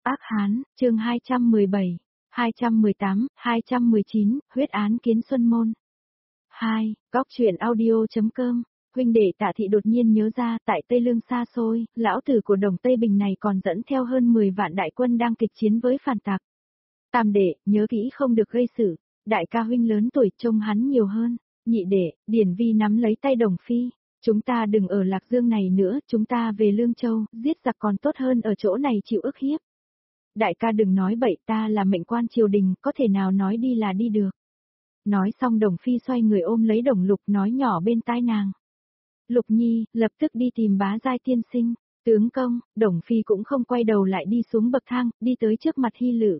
Ác Hán, chương 217, 218, 219, huyết án Kiến Xuân Môn. 2. Góc truyện audio.com. Huynh đệ Tạ Thị đột nhiên nhớ ra, tại Tây Lương xa xôi, lão tử của Đồng Tây Bình này còn dẫn theo hơn 10 vạn đại quân đang kịch chiến với phản tặc. Tam đệ, nhớ kỹ không được gây sự, đại ca huynh lớn tuổi trông hắn nhiều hơn. Nhị đệ, Điển Vi nắm lấy tay Đồng Phi. Chúng ta đừng ở Lạc Dương này nữa, chúng ta về Lương Châu, giết giặc còn tốt hơn ở chỗ này chịu ức hiếp. Đại ca đừng nói bậy, ta là mệnh quan triều đình, có thể nào nói đi là đi được. Nói xong Đồng Phi xoay người ôm lấy Đồng Lục nói nhỏ bên tai nàng. Lục Nhi, lập tức đi tìm Bá Giai tiên sinh. Tướng công, Đồng Phi cũng không quay đầu lại đi xuống bậc thang, đi tới trước mặt Hy Lự.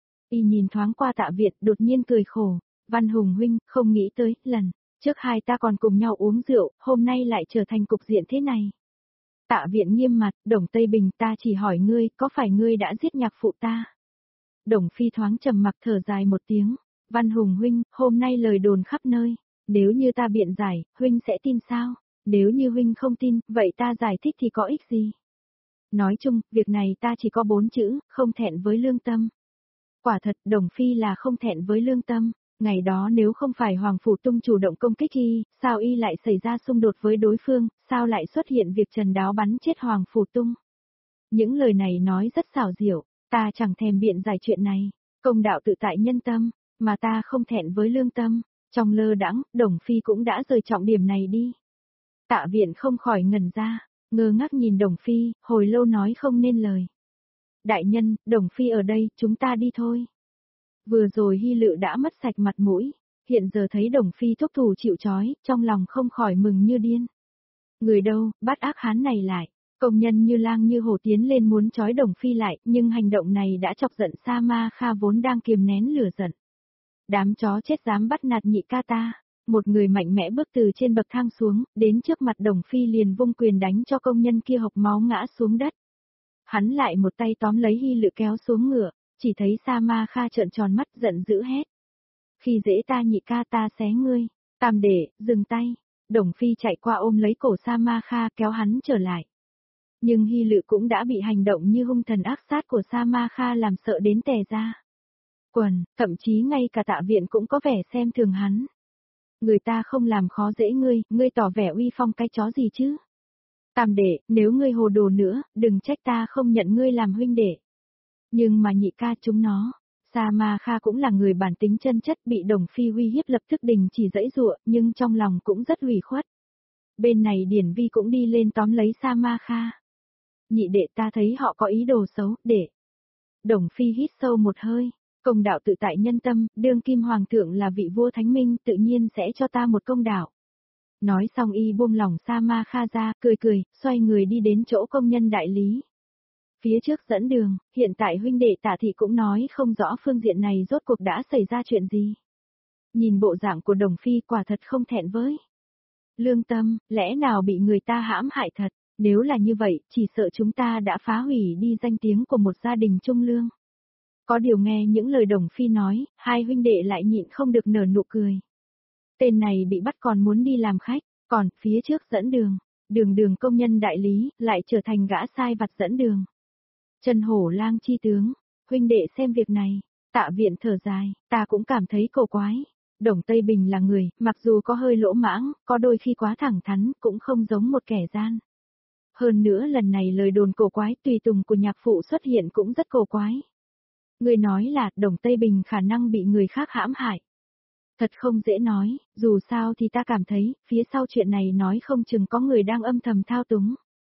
Y nhìn thoáng qua Tạ Viện, đột nhiên cười khổ. Văn Hùng huynh, không nghĩ tới, lần trước hai ta còn cùng nhau uống rượu, hôm nay lại trở thành cục diện thế này. Tạ Viện nghiêm mặt, Đồng Tây Bình, ta chỉ hỏi ngươi, có phải ngươi đã giết nhạc phụ ta? Đồng Phi thoáng trầm mặc thở dài một tiếng. Văn Hùng huynh, hôm nay lời đồn khắp nơi. Nếu như ta biện giải, huynh sẽ tin sao? Nếu như huynh không tin, vậy ta giải thích thì có ích gì? Nói chung, việc này ta chỉ có 4 chữ, không thẹn với lương tâm. Quả thật, Đồng Phi là không thẹn với lương tâm. Ngày đó nếu không phải Hoàng Phủ Tung chủ động công kích y, sao y lại xảy ra xung đột với đối phương, sao lại xuất hiện việc Trần Đáo bắn chết Hoàng Phủ Tung? Những lời này nói rất xảo diệu, ta chẳng thèm biện giải chuyện này, công đạo tự tại nhân tâm, mà ta không thẹn với lương tâm. Trong lơ đãng, Đồng Phi cũng đã rời trọng điểm này đi. Tạ Viện không khỏi ngẩn ra, ngơ ngác nhìn Đồng Phi, hồi lâu nói không nên lời. Đại nhân, Đồng Phi ở đây, chúng ta đi thôi. Vừa rồi Hy Lự đã mất sạch mặt mũi, hiện giờ thấy Đồng Phi thúc thủ chịu trói, trong lòng không khỏi mừng như điên. Người đâu, bắt Ác Hán này lại. Công nhân như lang như hổ tiến lên muốn trói Đồng Phi lại, nhưng hành động này đã chọc giận Sa Ma Kha vốn đang kiềm nén lửa giận. Đám chó chết dám bắt nạt nhị ca ta. Một người mạnh mẽ bước từ trên bậc thang xuống, đến trước mặt Đồng Phi liền vung quyền đánh cho công nhân kia hộc máu ngã xuống đất. Hắn lại một tay tóm lấy Hy Lự kéo xuống ngựa, chỉ thấy Sa Ma Kha trợn tròn mắt giận dữ hét. Khi dễ ta nhị ca ta xé ngươi, Tam đệ, dừng tay. Đồng Phi chạy qua ôm lấy cổ Sa Ma Kha kéo hắn trở lại. Nhưng Hy Lự cũng đã bị hành động như hung thần ác sát của Sa Ma Kha làm sợ đến tè ra quần, thậm chí ngay cả Tạ Viện cũng có vẻ xem thường hắn. Người ta không làm khó dễ ngươi tỏ vẻ uy phong cái chó gì chứ? Tam đệ, nếu ngươi hồ đồ nữa, đừng trách ta không nhận ngươi làm huynh đệ. Nhưng mà nhị ca chúng nó, Sa Ma Kha cũng là người bản tính chân chất, bị Đồng Phi uy hiếp lập tức đình chỉ giãy giụa, nhưng trong lòng cũng rất ủy khuất. Bên này Điển Vi cũng đi lên tóm lấy Sa Ma Kha. Nhị đệ, ta thấy họ có ý đồ xấu, đệ. Đồng Phi hít sâu một hơi. Công đạo tự tại nhân tâm, đương kim hoàng thượng là vị vua thánh minh, tự nhiên sẽ cho ta một công đạo. Nói xong y buông lỏng Sa Ma Kha ra, cười, xoay người đi đến chỗ công nhân đại lý. Phía trước dẫn đường, hiện tại huynh đệ Tạ Thị cũng nói không rõ phương diện này rốt cuộc đã xảy ra chuyện gì. Nhìn bộ dạng của Đồng Phi quả thật không thẹn với lương tâm, lẽ nào bị người ta hãm hại thật, nếu là như vậy, chỉ sợ chúng ta đã phá hủy đi danh tiếng của một gia đình trung lương. Có điều nghe những lời Đồng Phi nói, hai huynh đệ lại nhịn không được nở nụ cười. Tên này bị bắt còn muốn đi làm khách, còn phía trước dẫn đường, đường công nhân đại lý, lại trở thành gã sai vặt dẫn đường. Trần Hổ Lang chi tướng, huynh đệ xem việc này, Tạ Viện thở dài, ta cũng cảm thấy cổ quái. Đồng Tây Bình là người, mặc dù có hơi lỗ mãng, có đôi khi quá thẳng thắn, cũng không giống một kẻ gian. Hơn nữa lần này lời đồn cổ quái tùy tùng của nhạc phụ xuất hiện cũng rất cổ quái. Người nói là Đồng Tây Bình khả năng bị người khác hãm hại. Thật không dễ nói, dù sao thì ta cảm thấy, phía sau chuyện này nói không chừng có người đang âm thầm thao túng.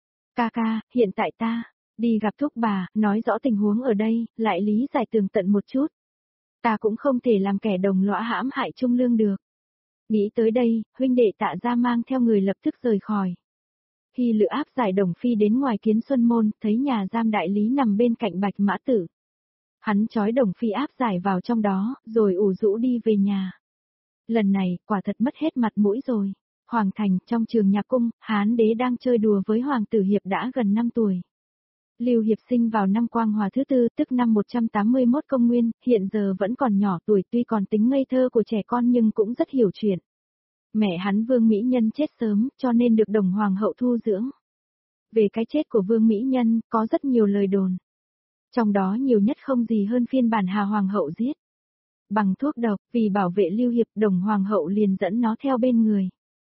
Ca, hiện tại ta, đi gặp thúc bà, nói rõ tình huống ở đây, lại lý giải tường tận một chút. Ta cũng không thể làm kẻ đồng lõa hãm hại trung lương được. Nghĩ tới đây, huynh đệ Tạ ra mang theo người lập tức rời khỏi. Hy Lự áp giải Đồng Phi đến ngoài Kiến Xuân Môn, thấy nhà giam đại lý nằm bên cạnh Bạch Mã Tử. Hắn trói Đồng Phi áp giải vào trong đó, rồi ủ rũ đi về nhà. Lần này, quả thật mất hết mặt mũi rồi. Hoàng thành, trong trường nhạc cung, Hán đế đang chơi đùa với Hoàng tử Hiệp đã gần 5 tuổi. Lưu Hiệp sinh vào năm Quang Hòa thứ tư, tức năm 181 công nguyên, hiện giờ vẫn còn nhỏ tuổi, tuy còn tính ngây thơ của trẻ con nhưng cũng rất hiểu chuyện. Mẹ hắn Vương Mỹ Nhân chết sớm, cho nên được Đồng Hoàng hậu thu dưỡng. Về cái chết của Vương Mỹ Nhân, có rất nhiều lời đồn. Trong đó nhiều nhất không gì hơn phiên bản Hà Hoàng hậu giết. Bằng thuốc độc, vì bảo vệ Lưu Hiệp, Đồng Hoàng hậu liền dẫn nó theo bên người.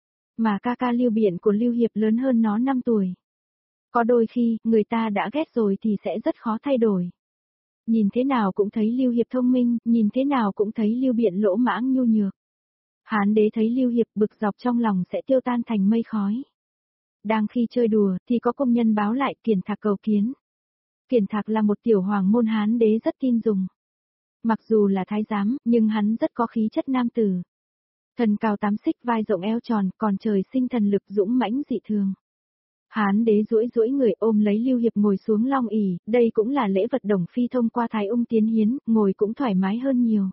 Mà ca ca Lưu Biện của Lưu Hiệp lớn hơn nó 5 tuổi. Có đôi khi, người ta đã ghét rồi thì sẽ rất khó thay đổi. Nhìn thế nào cũng thấy Lưu Hiệp thông minh, nhìn thế nào cũng thấy Lưu Biện lỗ mãng nhu nhược. Hán đế thấy Lưu Hiệp bực dọc trong lòng sẽ tiêu tan thành mây khói. Đang khi chơi đùa thì có công nhân báo lại Kiền Thạc cầu kiến. Kiền Thạc là một tiểu hoàng môn Hán đế rất tin dùng. Mặc dù là thái giám, nhưng hắn rất có khí chất nam tử. Thân cao 8 xích, vai rộng eo tròn, còn trời sinh thần lực dũng mãnh dị thường. Hán đế duỗi duỗi người ôm lấy Lưu Hiệp ngồi xuống long ỷ, đây cũng là lễ vật Đồng Phi thông qua Thái Ung tiến hiến, ngồi cũng thoải mái hơn nhiều.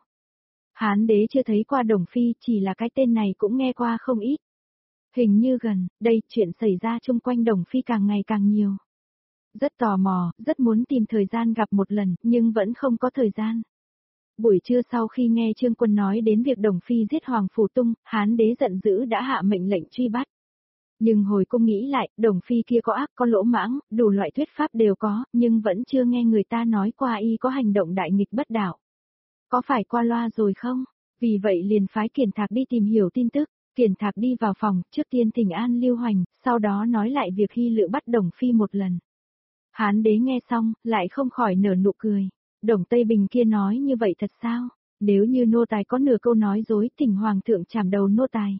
Hán đế chưa thấy qua Đồng Phi, chỉ là cái tên này cũng nghe qua không ít. Hình như gần, đây chuyện xảy ra chung quanh Đồng Phi càng ngày càng nhiều. Rất tò mò, rất muốn tìm thời gian gặp một lần, nhưng vẫn không có thời gian. Buổi trưa sau khi nghe Trương Quân nói đến việc Đồng Phi giết Hoàng Phủ Tung, Hán đế giận dữ đã hạ mệnh lệnh truy bắt. Nhưng hồi cung nghĩ lại, Đồng Phi kia có ác có lỗ mãng, đủ loại thuyết pháp đều có, nhưng vẫn chưa nghe người ta nói qua y có hành động đại nghịch bất đạo. Có phải qua loa rồi không? Vì vậy liền phái Kiền Thạc đi tìm hiểu tin tức. Kiền Thạc đi vào phòng, trước tiên thỉnh an Lưu Hoành, sau đó nói lại việc Hy Lự bắt Đồng Phi một lần. Hán đế nghe xong, lại không khỏi nở nụ cười. Đồng Tây Bình kia nói như vậy thật sao? Nếu như nô tài có nửa câu nói dối, thỉnh hoàng thượng chảm đầu nô tài.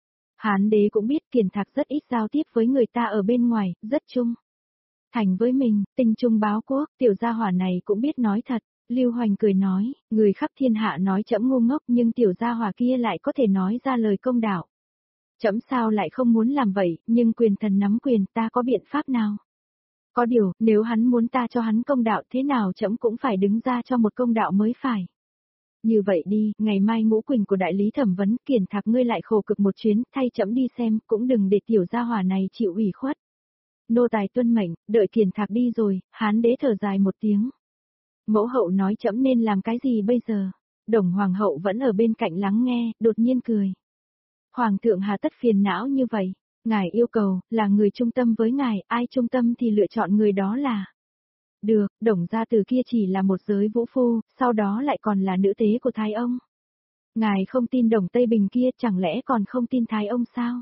Hán đế cũng biết Kiền Thạc rất ít giao tiếp với người ta ở bên ngoài, rất chung thành với mình, tinh trung báo quốc, tiểu gia hỏa này cũng biết nói thật. Lưu Hoành cười nói, người khắp thiên hạ nói trẫm ngu ngốc nhưng tiểu gia hỏa kia lại có thể nói ra lời công đạo. Trẫm sao lại không muốn làm vậy, nhưng quyền thần nắm quyền ta có biện pháp nào? Có điều, nếu hắn muốn ta cho hắn công đạo thế nào trẫm cũng phải đứng ra cho một công đạo mới phải. Như vậy đi, ngày mai ngũ quỳnh của đại lý thẩm vấn, Kiền Thạc ngươi lại khổ cực một chuyến, thay trẫm đi xem, cũng đừng để tiểu gia hỏa này chịu ủy khuất. Nô tài tuân mệnh, đợi Kiền Thạc đi rồi, Hán đế thở dài một tiếng. Mẫu hậu nói trẫm nên làm cái gì bây giờ? Đồng hoàng hậu vẫn ở bên cạnh lắng nghe, đột nhiên cười. Hoàng thượng hà tất phiền não như vậy, ngài yêu cầu, là người trung tâm với ngài, ai trung tâm thì lựa chọn người đó là. Được, Đồng gia từ kia chỉ là một giới vũ phu, sau đó lại còn là nữ tế của Thái ông. Ngài không tin Đồng Tây Bình kia, chẳng lẽ còn không tin Thái ông sao?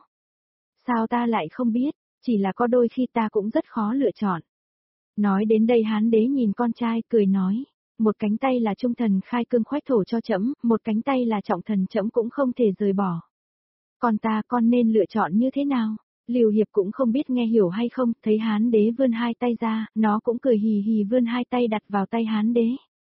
Sao ta lại không biết, chỉ là có đôi khi ta cũng rất khó lựa chọn. Nói đến đây Hán đế nhìn con trai, cười nói, một cánh tay là trung thần khai cương khoách thổ cho trẫm, một cánh tay là trọng thần trẫm cũng không thể rời bỏ. Con nên lựa chọn như thế nào? Lưu Hiệp cũng không biết nghe hiểu hay không, thấy Hán đế vươn hai tay ra, nó cũng cười hì hì vươn hai tay đặt vào tay Hán đế.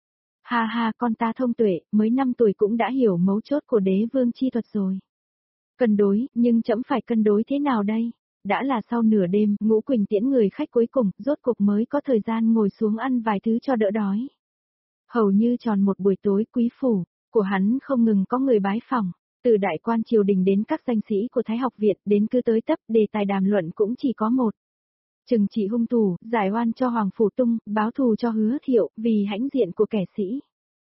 Ha ha, con ta thông tuệ, mới 5 tuổi cũng đã hiểu mấu chốt của đế vương chi thuật rồi. Cân đối, nhưng trẫm phải cân đối thế nào đây? Đã là sau nửa đêm, Ngũ Quỳnh tiễn người khách cuối cùng, rốt cục mới có thời gian ngồi xuống ăn vài thứ cho đỡ đói. Hầu như tròn một buổi tối, quý phủ của hắn không ngừng có người bái phỏng, từ đại quan triều đình đến các danh sĩ của Thái học viện, đến cứ tới tấp, đề tài đàm luận cũng chỉ có một. Trừng trị hung thủ, giải oan cho Hoàng Phủ Tung, báo thù cho Hứa Thiệu, vì hãnh diện của kẻ sĩ.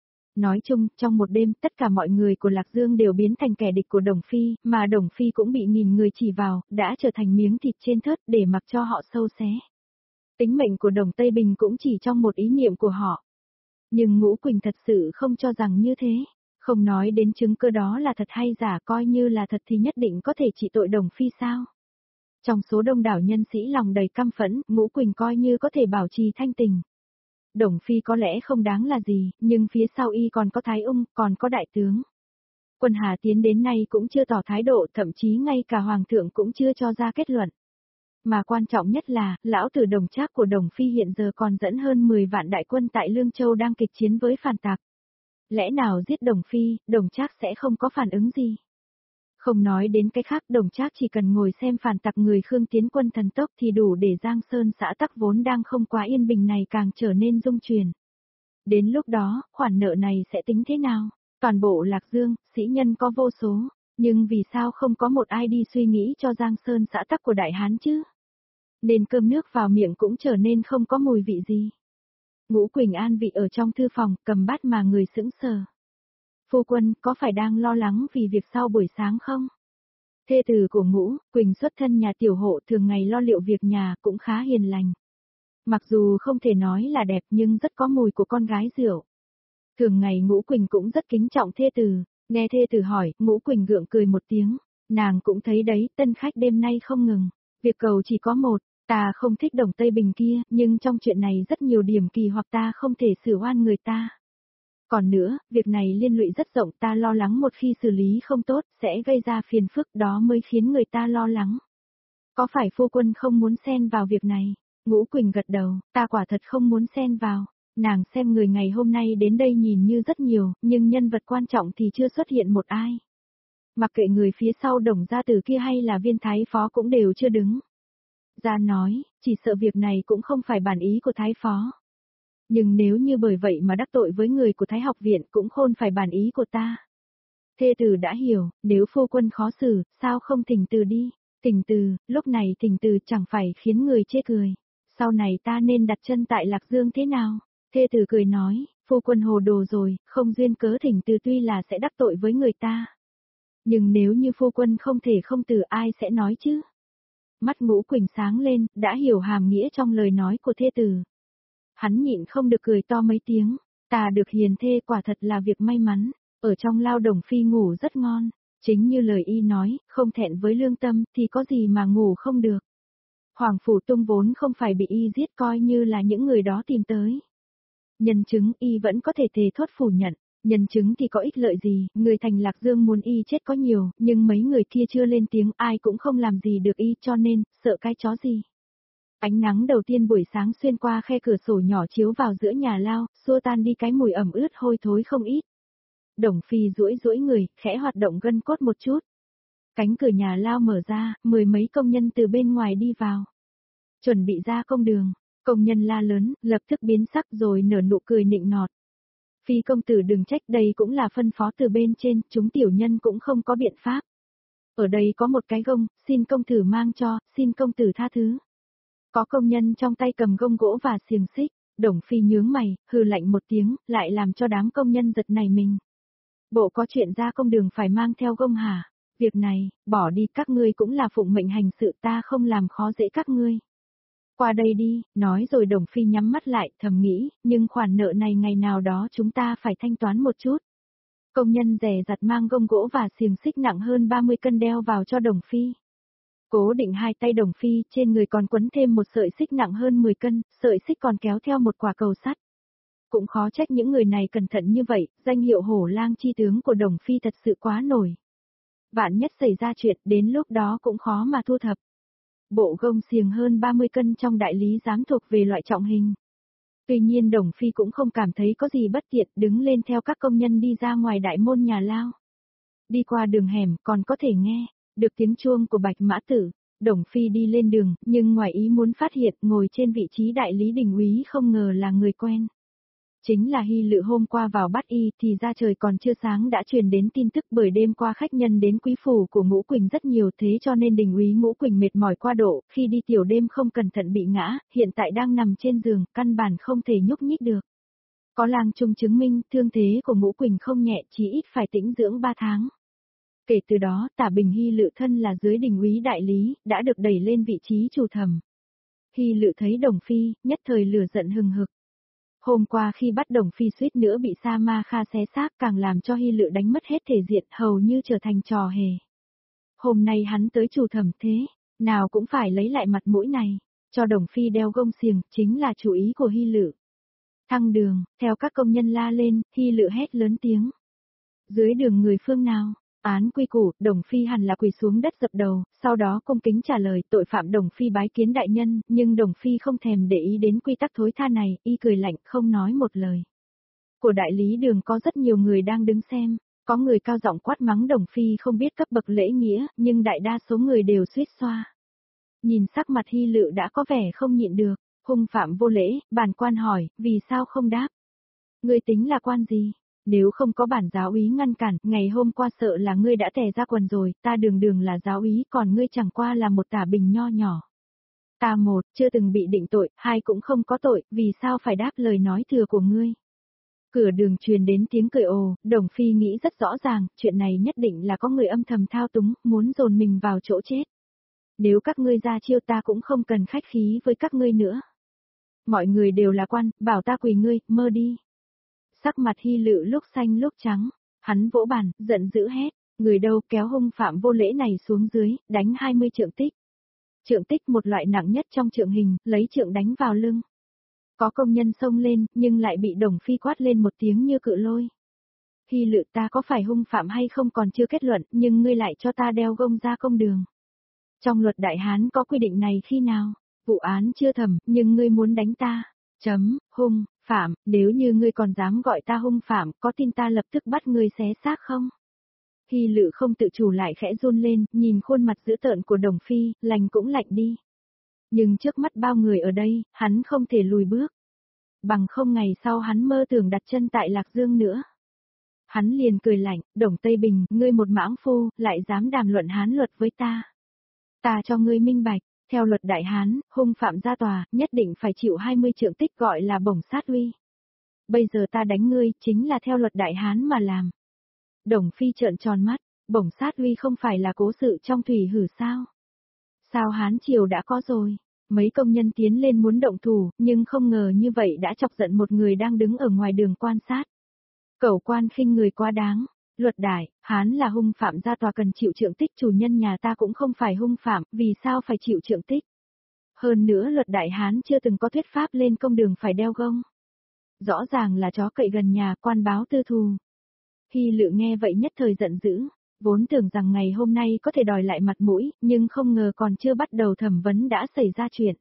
Nói chung, trong một đêm, tất cả mọi người của Lạc Dương đều biến thành kẻ địch của Đồng Phi, mà Đồng Phi cũng bị nghìn người chỉ vào, đã trở thành miếng thịt trên thớt để mặc cho họ sâu xé. Tính mệnh của Đồng Tây Bình cũng chỉ trong một ý niệm của họ. Nhưng Ngũ Quỳnh thật sự không cho rằng như thế. Không nói đến chứng cơ đó là thật hay giả, coi như là thật thì nhất định có thể trị tội Đồng Phi sao? Trong số đông đảo nhân sĩ lòng đầy căm phẫn, Ngũ Quỳnh coi như có thể bảo trì thanh tình. Đồng Phi có lẽ không đáng là gì, nhưng phía sau y còn có Thái Ung, còn có đại tướng. Quân Hà Tiến đến nay cũng chưa tỏ thái độ, thậm chí ngay cả Hoàng thượng cũng chưa cho ra kết luận. Mà quan trọng nhất là, lão tử Đồng Trác của Đồng Phi hiện giờ còn dẫn hơn 10 vạn đại quân tại Lương Châu đang kịch chiến với phản tặc. Lẽ nào giết Đồng Phi, Đồng Trác sẽ không có phản ứng gì? Không nói đến cái khác, Đồng Trác chỉ cần ngồi xem phản tặc người Khương tiến quân thần tốc thì đủ để Giang Sơn xã tắc vốn đang không quá yên bình này càng trở nên rung chuyển. Đến lúc đó, khoản nợ này sẽ tính thế nào? Toàn bộ Lạc Dương, sĩ nhân có vô số, nhưng vì sao không có một ai đi suy nghĩ cho Giang Sơn xã tắc của Đại Hán chứ? Nên cơm nước vào miệng cũng trở nên không có mùi vị gì. Ngũ Quỳnh an vị ở trong thư phòng, cầm bát mà người sững sờ. Phu quân, có phải đang lo lắng vì việc sau buổi sáng không? Thê tử của Ngũ Quỳnh xuất thân nhà tiểu hộ, thường ngày lo liệu việc nhà, cũng khá hiền lành. Mặc dù không thể nói là đẹp nhưng rất có mùi của con gái rượu. Thường ngày Ngũ Quỳnh cũng rất kính trọng thê tử, nghe thê tử hỏi, Ngũ Quỳnh gượng cười một tiếng, nàng cũng thấy đấy, tân khách đêm nay không ngừng, việc cầu chỉ có một, ta không thích Đồng Tây Bình kia, nhưng trong chuyện này rất nhiều điểm kỳ hoặc ta không thể xử oan người ta. Còn nữa, việc này liên lụy rất rộng, ta lo lắng một khi xử lý không tốt, sẽ gây ra phiền phức, đó mới khiến người ta lo lắng. Có phải phu quân không muốn xen vào việc này? Ngũ Quỳnh gật đầu, ta quả thật không muốn xen vào. Nàng xem người ngày hôm nay đến đây nhìn như rất nhiều, nhưng nhân vật quan trọng thì chưa xuất hiện một ai. Mặc kệ người phía sau Đồng gia tử kia hay là Viên thái phó cũng đều chưa đứng. Gia nói, chỉ sợ việc này cũng không phải bản ý của thái phó. Nhưng nếu như bởi vậy mà đắc tội với người của Thái học viện cũng khôn phải bản ý của ta. Thê tử đã hiểu, nếu phu quân khó xử, sao không thỉnh từ đi? Thỉnh từ, lúc này thỉnh từ chẳng phải khiến người chê cười. Sau này ta nên đặt chân tại Lạc Dương thế nào? Thê tử cười nói, phu quân hồ đồ rồi, không duyên cớ thỉnh từ tuy là sẽ đắc tội với người ta. Nhưng nếu như phu quân không thể không từ ai sẽ nói chứ? Mắt Ngũ Quỳnh sáng lên, đã hiểu hàm nghĩa trong lời nói của thê tử. Hắn nhịn không được cười to mấy tiếng, ta được hiền thê quả thật là việc may mắn, ở trong lao Đồng phi ngủ rất ngon, chính như lời y nói, không thẹn với lương tâm thì có gì mà ngủ không được. Hoàng Phủ Tung vốn không phải bị y giết coi như là những người đó tìm tới. Nhân chứng y vẫn có thể thề thốt phủ nhận, nhân chứng thì có ích lợi gì, người thành Lạc Dương muốn y chết có nhiều, nhưng mấy người kia chưa lên tiếng ai cũng không làm gì được y cho nên, sợ cái chó gì. Ánh nắng đầu tiên buổi sáng xuyên qua khe cửa sổ nhỏ chiếu vào giữa nhà lao, xua tan đi cái mùi ẩm ướt hôi thối không ít. Đồng Phi duỗi duỗi người, khẽ hoạt động gân cốt một chút. Cánh cửa nhà lao mở ra, mười mấy công nhân từ bên ngoài đi vào. Chuẩn bị ra công đường, công nhân la lớn, lập tức biến sắc rồi nở nụ cười nịnh nọt. Phi công tử đừng trách, đây cũng là phân phó từ bên trên, chúng tiểu nhân cũng không có biện pháp. Ở đây có một cái gông, xin công tử mang cho, xin công tử tha thứ. Có công nhân trong tay cầm gông gỗ và xiềng xích, Đồng Phi nhướng mày, hừ lạnh một tiếng, lại làm cho đám công nhân giật nảy mình. Bộ có chuyện ra công đường phải mang theo gông hả? Việc này, bỏ đi, các ngươi cũng là phụng mệnh hành sự, ta không làm khó dễ các ngươi. Qua đây đi, nói rồi Đồng Phi nhắm mắt lại, thầm nghĩ, nhưng khoản nợ này ngày nào đó chúng ta phải thanh toán một chút. Công nhân dè dặt mang gông gỗ và xiềng xích nặng hơn 30 cân đeo vào cho Đồng Phi. Cố định hai tay Đồng Phi, trên người còn quấn thêm một sợi xích nặng hơn 10 cân, sợi xích còn kéo theo một quả cầu sắt. Cũng khó trách những người này cẩn thận như vậy, danh hiệu hổ lang chi tướng của Đồng Phi thật sự quá nổi. Vạn nhất xảy ra chuyện, đến lúc đó cũng khó mà thu thập. Bộ gông xiềng hơn 30 cân trong đại lý giám thuộc về loại trọng hình. Tuy nhiên Đồng Phi cũng không cảm thấy có gì bất tiện, đứng lên theo các công nhân đi ra ngoài đại môn nhà lao. Đi qua đường hẻm còn có thể nghe được tiếng chuông của Bạch Mã Tử. Đồng Phi đi lên đường, nhưng ngoài ý muốn phát hiện ngồi trên vị trí đại lý đình úy không ngờ là người quen. Chính là Hy Lự hôm qua vào bắt y thì ra trời còn chưa sáng đã truyền đến tin tức bởi đêm qua khách nhân đến quý phủ của Ngũ Quỳnh rất nhiều thế cho nên đình úy Ngũ Quỳnh mệt mỏi qua độ, khi đi tiểu đêm không cẩn thận bị ngã, hiện tại đang nằm trên giường, căn bản không thể nhúc nhích được. Có lang trung chứng minh thương thế của Ngũ Quỳnh không nhẹ, chỉ ít phải tĩnh dưỡng 3 tháng. Kể từ đó, Tả Bình Hy Lự thân là dưới đình úy đại lý, đã được đẩy lên vị trí chủ thẩm. Hy Lự thấy Đồng Phi, nhất thời lửa giận hừng hực. Hôm qua khi bắt Đồng Phi suýt nữa bị Sa Ma Kha xé xác càng làm cho Hy Lự đánh mất hết thể diện, hầu như trở thành trò hề. Hôm nay hắn tới chủ thẩm thế, nào cũng phải lấy lại mặt mũi này, cho Đồng Phi đeo gông xiềng, chính là chủ ý của Hy Lự. Thăng đường, theo các công nhân la lên, Hy Lự hét lớn tiếng. Dưới đường người phương nào? Án quy củ, Đồng Phi hẳn là quỳ xuống đất dập đầu, sau đó cung kính trả lời tội phạm Đồng Phi bái kiến đại nhân, nhưng Đồng Phi không thèm để ý đến quy tắc thối tha này, y cười lạnh không nói một lời. Của đại lý đường có rất nhiều người đang đứng xem, có người cao giọng quát mắng Đồng Phi không biết cấp bậc lễ nghĩa, nhưng đại đa số người đều suýt xoa. Nhìn sắc mặt Hy Lự đã có vẻ không nhịn được, hung phạm vô lễ, bản quan hỏi, vì sao không đáp? Ngươi tính là quan gì? Nếu không có bản giáo úy ngăn cản, ngày hôm qua sợ là ngươi đã tè ra quần rồi, ta đường đường là giáo úy còn ngươi chẳng qua là một Tả Bình nho nhỏ. Ta một, chưa từng bị định tội, hai cũng không có tội, vì sao phải đáp lời nói thừa của ngươi? Cửa đường truyền đến tiếng cười ồ, Đồng Phi nghĩ rất rõ ràng, chuyện này nhất định là có người âm thầm thao túng, muốn dồn mình vào chỗ chết. Nếu các ngươi ra chiêu ta cũng không cần khách khí với các ngươi nữa. Mọi người đều là quan, bảo ta quỳ ngươi, mơ đi. Sắc mặt Hy Lự lúc xanh lúc trắng, hắn vỗ bàn, giận dữ hét, người đâu kéo hung phạm vô lễ này xuống dưới, đánh 20 trượng tích. Trượng tích một loại nặng nhất trong trượng hình, lấy trượng đánh vào lưng. Có công nhân xông lên, nhưng lại bị Đồng Phi quát lên một tiếng như cự lôi. Hy Lự, ta có phải hung phạm hay không còn chưa kết luận, nhưng ngươi lại cho ta đeo gông ra công đường. Trong luật Đại Hán có quy định này khi nào? Vụ án chưa thẩm, nhưng ngươi muốn đánh ta. Hung phạm, nếu như ngươi còn dám gọi ta hung phạm, có tin ta lập tức bắt ngươi xé xác không? Hy Lự không tự chủ lại khẽ run lên, nhìn khuôn mặt dữ tợn của Đồng Phi, lành cũng lạnh đi. Nhưng trước mắt bao người ở đây, hắn không thể lùi bước. Bằng không ngày sau hắn mơ tưởng đặt chân tại Lạc Dương nữa. Hắn liền cười lạnh, Đồng Tây Bình, ngươi một mãng phu, lại dám đàm luận Hán luật với ta. Ta cho ngươi minh bạch, theo luật Đại Hán, hung phạm ra tòa, nhất định phải chịu 20 trượng tích gọi là bổng sát uy. Bây giờ ta đánh ngươi, chính là theo luật Đại Hán mà làm. Đồng Phi trợn tròn mắt, bổng sát uy không phải là cố sự trong thủy hử sao? Sao Hán triều đã có rồi? Mấy công nhân tiến lên muốn động thủ, nhưng không ngờ như vậy đã chọc giận một người đang đứng ở ngoài đường quan sát. Cẩu quan khinh người quá đáng. Luật đại, Hán là hung phạm ra tòa cần chịu trượng tích, chủ nhân nhà ta cũng không phải hung phạm, vì sao phải chịu trượng tích? Hơn nữa luật đại Hán chưa từng có thuyết pháp lên công đường phải đeo gông. Rõ ràng là chó cậy gần nhà, quan báo tư thù. Hy Lự nghe vậy nhất thời giận dữ, vốn tưởng rằng ngày hôm nay có thể đòi lại mặt mũi, nhưng không ngờ còn chưa bắt đầu thẩm vấn đã xảy ra chuyện.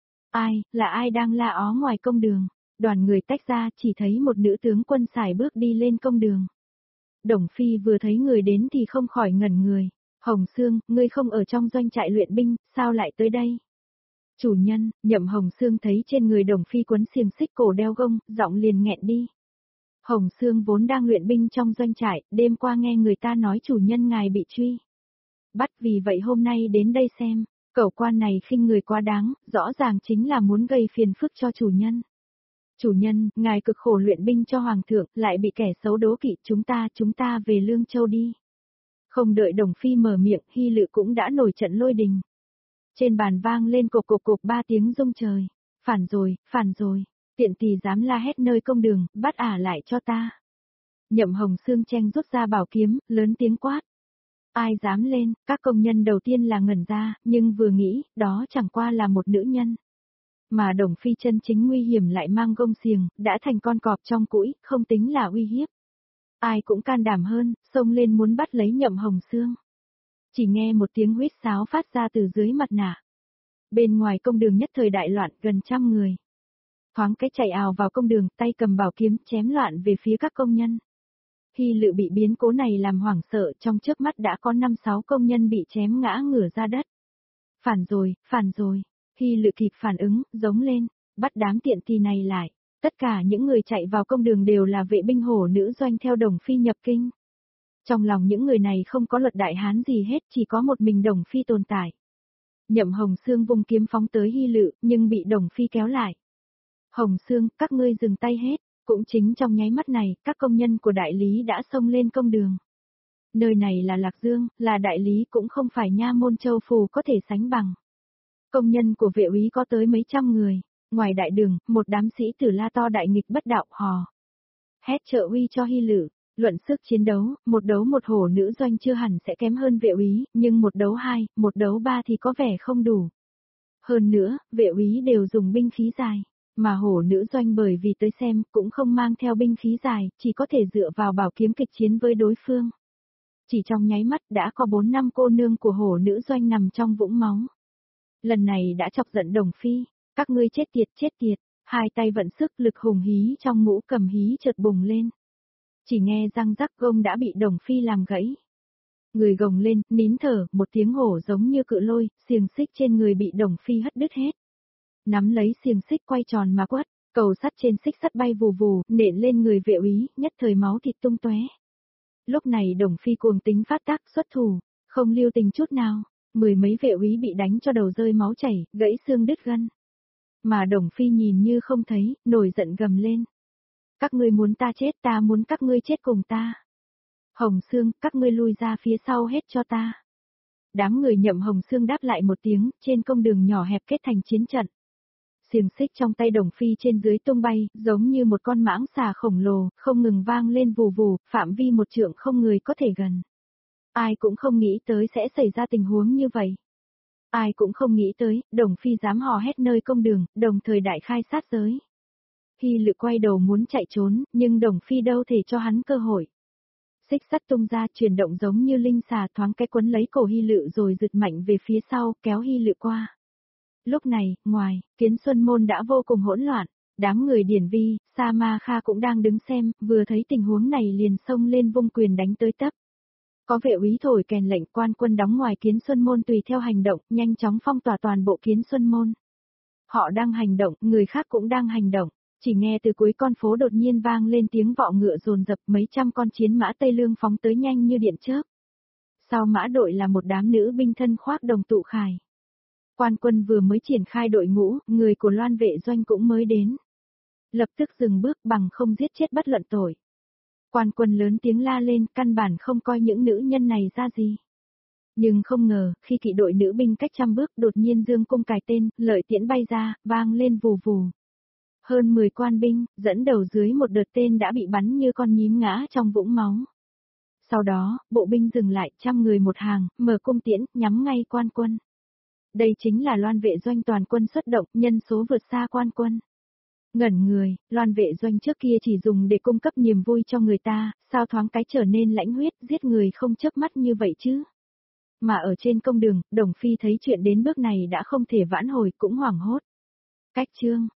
Là ai đang la ó ngoài công đường? Đoàn người tách ra, chỉ thấy một nữ tướng quân sải bước đi lên công đường. Đồng Phi vừa thấy người đến thì không khỏi ngẩn người. Hồng Sương, ngươi không ở trong doanh trại luyện binh, sao lại tới đây? Chủ nhân, Nhậm Hồng Sương thấy trên người Đồng Phi quấn xiềng xích cổ đeo gông, giọng liền nghẹn đi. Hồng Sương vốn đang luyện binh trong doanh trại, đêm qua nghe người ta nói chủ nhân ngài bị truy. Bắt vì vậy hôm nay đến đây xem, cẩu quan này khinh người quá đáng, rõ ràng chính là muốn gây phiền phức cho chủ nhân. Chủ nhân, ngài cực khổ luyện binh cho hoàng thượng, lại bị kẻ xấu đố kỵ, chúng ta về Lương Châu đi. Không đợi Đồng Phi mở miệng, Hy Lự cũng đã nổi trận lôi đình. Trên bàn vang lên cộp cộp cộp 3 tiếng rung trời. Phản rồi, tiện tỳ dám la hét nơi công đường, bắt ả lại cho ta. Nhậm Hồng Sương Tranh rút ra bảo kiếm, lớn tiếng quát. Ai dám lên, các công nhân đầu tiên là ngẩn ra, nhưng vừa nghĩ, đó chẳng qua là một nữ nhân. Mà Đồng Phi chân chính nguy hiểm lại mang gông xiềng, đã thành con cọp trong cũi, không tính là uy hiếp. Ai cũng can đảm hơn, xông lên muốn bắt lấy Nhậm Hồng Sương. Chỉ nghe một tiếng huýt sáo phát ra từ dưới mặt nạ. Bên ngoài công đường nhất thời đại loạn, gần 100 người. Thoáng cái chạy ào vào công đường, tay cầm bảo kiếm chém loạn về phía các công nhân. Hy Lự bị biến cố này làm hoảng sợ, trong chớp mắt đã có 5-6 công nhân bị chém ngã ngửa ra đất. Phản rồi. Hy Lự kịp phản ứng, giống lên, bắt đám tiện tỳ này lại. Tất cả những người chạy vào công đường đều là vệ binh hổ nữ doanh theo Đồng Phi nhập kinh. Trong lòng những người này không có luật đại Hán gì hết, chỉ có một mình Đồng Phi tồn tại. Nhậm Hồng Sương vung kiếm phóng tới Hy Lự, nhưng bị Đồng Phi kéo lại. Hồng Sương, các ngươi dừng tay hết. Cũng chính trong nháy mắt này, các công nhân của đại lý đã xông lên công đường. Nơi này là Lạc Dương, là đại lý cũng không phải nha môn châu phù có thể sánh bằng. Công nhân của vệ úy có tới mấy trăm người, ngoài đại đường, một đám sĩ tử la to đại nghịch bất đạo hò. Hét trợ uy cho Hy Lự, luận sức chiến đấu, một đấu một hổ nữ doanh chưa hẳn sẽ kém hơn vệ úy, nhưng một đấu 2, một đấu 3 thì có vẻ không đủ. Hơn nữa, vệ úy đều dùng binh khí dài. Mà hổ nữ doanh bởi vì tới xem cũng không mang theo binh khí dài, chỉ có thể dựa vào bảo kiếm kịch chiến với đối phương. Chỉ trong nháy mắt đã có 4-5 cô nương của hổ nữ doanh nằm trong vũng máu. Lần này đã chọc giận Đồng Phi, các ngươi chết tiệt, hai tay vận sức lực hùng hí trong ngũ cầm hí chợt bùng lên. Chỉ nghe răng rắc gông đã bị Đồng Phi làm gãy. Người gồng lên, nín thở, một tiếng hổ giống như cự lôi, xiềng xích trên người bị Đồng Phi hất đứt hết. Nắm lấy xiềng xích quay tròn mà quất, cầu sắt trên xích sắt bay vù vù, nện lên người vệ úy, nhất thời máu thịt tung tóe. Lúc này Đồng Phi cuồng tính phát tác xuất thủ, không lưu tình chút nào, 10 mấy vệ úy bị đánh cho đầu rơi máu chảy, gãy xương đứt gân. Mà Đồng Phi nhìn như không thấy, nổi giận gầm lên. Các ngươi muốn ta chết, ta muốn các ngươi chết cùng ta. Hồng Sương, các ngươi lui ra phía sau hết cho ta. Đám người Nhậm Hồng Sương đáp lại một tiếng, trên công đường nhỏ hẹp kết thành chiến trận. Xiềng xích trong tay Đồng Phi trên dưới tung bay, giống như một con mãng xà khổng lồ, không ngừng vang lên vù vù, phạm vi một trượng không người có thể gần. Ai cũng không nghĩ tới sẽ xảy ra tình huống như vậy. Ai cũng không nghĩ tới, Đồng Phi dám hò hét nơi công đường, đồng thời đại khai sát giới. Hy Lự quay đầu muốn chạy trốn, nhưng Đồng Phi đâu thể cho hắn cơ hội. Xích sắt tung ra, chuyển động giống như linh xà, thoáng cái quấn lấy cổ Hy Lự rồi giật mạnh về phía sau, kéo Hy Lự qua. Lúc này, ngoài, Kiến Xuân Môn đã vô cùng hỗn loạn, đám người Điển Vi, Sa Ma Kha cũng đang đứng xem, vừa thấy tình huống này liền xông lên vung quyền đánh tới tấp. Có vệ úy thổi kèn lệnh, quan quân đóng ngoài Kiến Xuân Môn tùy theo hành động, nhanh chóng phong tỏa toàn bộ Kiến Xuân Môn. Họ đang hành động, người khác cũng đang hành động. Chỉ nghe từ cuối con phố đột nhiên vang lên tiếng vọ ngựa dồn dập, mấy trăm con chiến mã Tây Lương phóng tới nhanh như điện chớp. Sau mã đội là một đám nữ binh thân khoác đồng tụ khải. Quan quân vừa mới triển khai đội ngũ, người của Loan vệ doanh cũng mới đến. Lập tức dừng bước, bằng không giết chết bất luận tội. Quan quân lớn tiếng la lên, căn bản không coi những nữ nhân này ra gì. Nhưng không ngờ, khi kỵ đội nữ binh cách trăm bước, đột nhiên dương cung cài tên, lợi tiễn bay ra, vang lên vù vù. Hơn 10 quan binh, dẫn đầu dưới một đợt tên đã bị bắn như con nhím ngã trong vũng máu. Sau đó, bộ binh dừng lại, 100 người một hàng, mở cung tiễn, nhắm ngay quan quân. Đây chính là Loan vệ doanh toàn quân xuất động, nhân số vượt xa quan quân. Ngẩn người, Loan vệ doanh trước kia chỉ dùng để cung cấp niềm vui cho người ta, sao thoáng cái trở nên lãnh huyết, giết người không chớp mắt như vậy chứ? Mà ở trên công đường, Đồng Phi thấy chuyện đến bước này đã không thể vãn hồi, cũng hoảng hốt. Cách chương